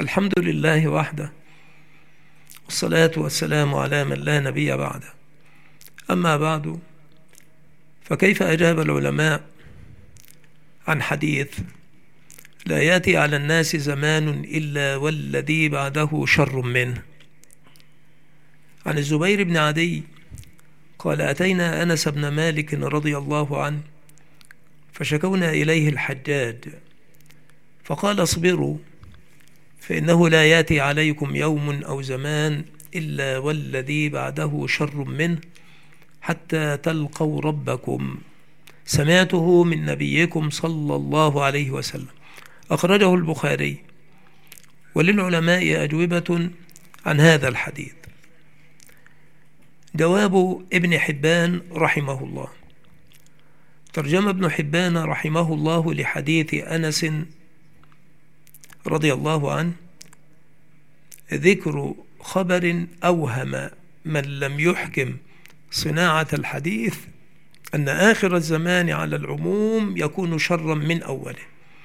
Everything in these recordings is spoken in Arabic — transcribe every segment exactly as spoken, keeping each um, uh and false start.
الحمد لله وحده، والصلاة والسلام على من لا نبي بعده. أما بعد، فكيف أجاب العلماء عن حديث لا يأتي على الناس زمان إلا والذي بعده شر منه؟ عن الزبير بن عدي قال: أتينا أنس بن مالك رضي الله عنه فشكونا إليه الحجاج، فقال: اصبروا، فإنه لا يأتي عليكم يوم أو زمان إلا والذي بعده شر منه حتى تلقوا ربكم. سمعته من نبيكم صلى الله عليه وسلم. أخرجه البخاري. وللعلماء أجوبة عن هذا الحديث. جواب ابن حبان رحمه الله. ترجم ابن حبان رحمه الله لحديث أنس رضي الله عنه ذكر خبر أوهم من لم يحكم صناعة الحديث أن آخر الزمان على العموم يكون شرا من أوله.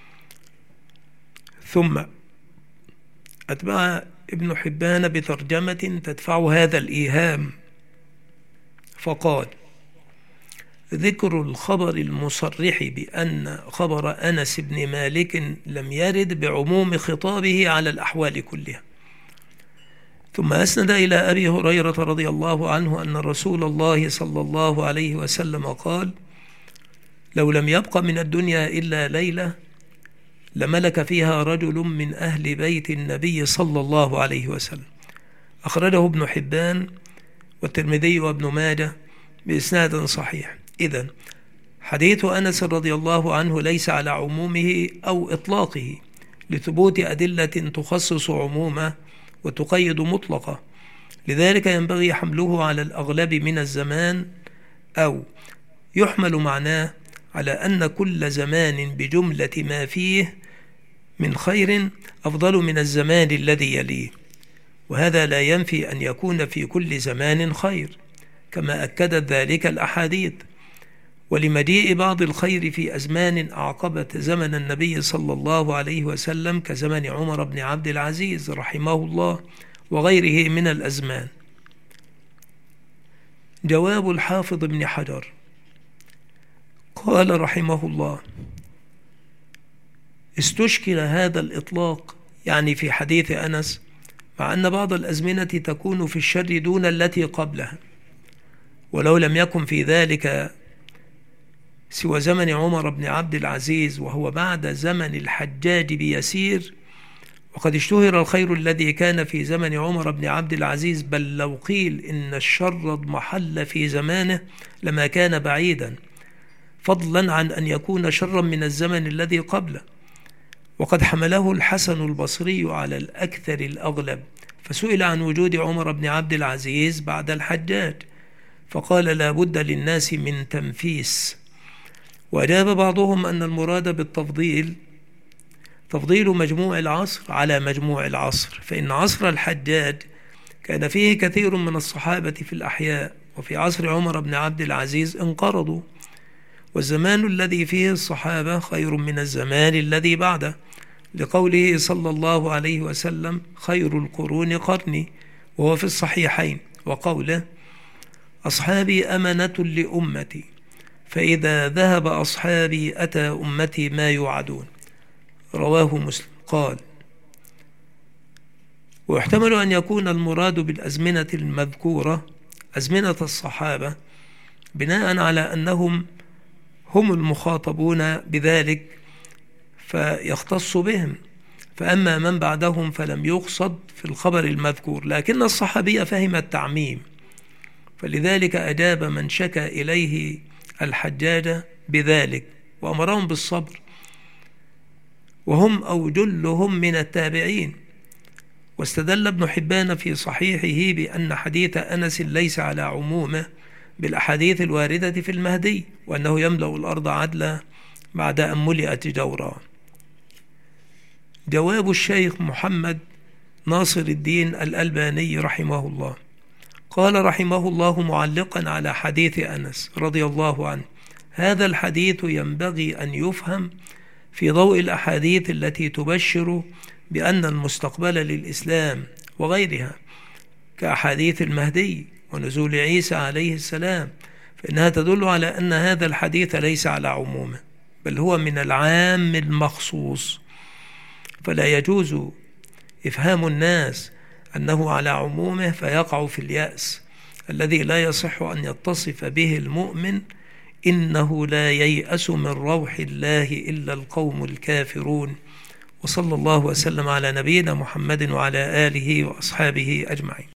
ثم أتبع ابن حبان بترجمة تدفع هذا الإيهام، فقال: ذكر الخبر المصرح بأن خبر أنس بن مالك لم يرد بعموم خطابه على الأحوال كلها. ثم أسند إلى أبي هريرة رضي الله عنه أن رسول الله صلى الله عليه وسلم قال: لو لم يبق من الدنيا إلا ليلة لملك فيها رجل من أهل بيت النبي صلى الله عليه وسلم. أخرجه ابن حبان والترمذي وابن ماجه بإسناد صحيح. إذن حديث أنس رضي الله عنه ليس على عمومه أو إطلاقه، لثبوت أدلة تخصص عمومه وتقيد مطلقة، لذلك ينبغي حمله على الأغلب من الزمان، أو يحمل معناه على أن كل زمان بجملة ما فيه من خير أفضل من الزمان الذي يليه، وهذا لا ينفي أن يكون في كل زمان خير، كما أكدت ذلك الأحاديث. ولمجيء بعض الخير في أزمان أعقبت زمن النبي صلى الله عليه وسلم كزمن عمر بن عبد العزيز رحمه الله وغيره من الأزمان. جواب الحافظ ابن حجر قال رحمه الله: استشكل هذا الإطلاق يعني في حديث أنس، مع أن بعض الأزمنة تكون في الشر دون التي قبلها، ولو لم يكن في ذلك سوى زمن عمر بن عبد العزيز وهو بعد زمن الحجاج بيسير، وقد اشتهر الخير الذي كان في زمن عمر بن عبد العزيز، بل لو قيل إن الشر اضمحل في زمانه لما كان بعيدا، فضلا عن أن يكون شرا من الزمن الذي قبله. وقد حمله الحسن البصري على الأكثر الأغلب، فسئل عن وجود عمر بن عبد العزيز بعد الحجاج فقال: لا بد للناس من تنفيس. وأجاب بعضهم أن المراد بالتفضيل تفضيل مجموع العصر على مجموع العصر، فإن عصر الحجاج كان فيه كثير من الصحابة في الأحياء، وفي عصر عمر بن عبد العزيز انقرضوا، والزمان الذي فيه الصحابة خير من الزمان الذي بعده، لقوله صلى الله عليه وسلم: خير القرون قرني، وهو في الصحيحين، وقوله: أصحابي أمنة لأمتي، فإذا ذهب أصحابي أتى أمتي ما يوعدون. رواه مسلم. قال: ويحتمل أن يكون المراد بالأزمنة المذكورة أزمنة الصحابة، بناء على أنهم هم المخاطبون بذلك فيختص بهم، فأما من بعدهم فلم يقصد في الخبر المذكور، لكن الصحابية فهم التعميم، فلذلك أجاب من شكى إليه الحجاج بذلك وأمرهم بالصبر، وهم أو جلهم من التابعين. واستدل ابن حبان في صحيحه بأن حديث أنس ليس على عمومه بالأحاديث الواردة في المهدي، وأنه يملأ الأرض عدلا بعد أن ملئت جورا. جواب الشيخ محمد ناصر الدين الألباني رحمه الله قال رحمه الله معلقا على حديث أنس رضي الله عنه: هذا الحديث ينبغي أن يفهم في ضوء الأحاديث التي تبشر بأن المستقبل للإسلام وغيرها كأحاديث المهدي ونزول عيسى عليه السلام، فإنها تدل على أن هذا الحديث ليس على عمومه، بل هو من العام المخصوص، فلا يجوز إفهام الناس أنه على عمومه فيقع في اليأس الذي لا يصح أن يتصف به المؤمن: إنه لا ييأس من روح الله إلا القوم الكافرون. وصلى الله وسلم على نبينا محمد وعلى آله وأصحابه أجمعين.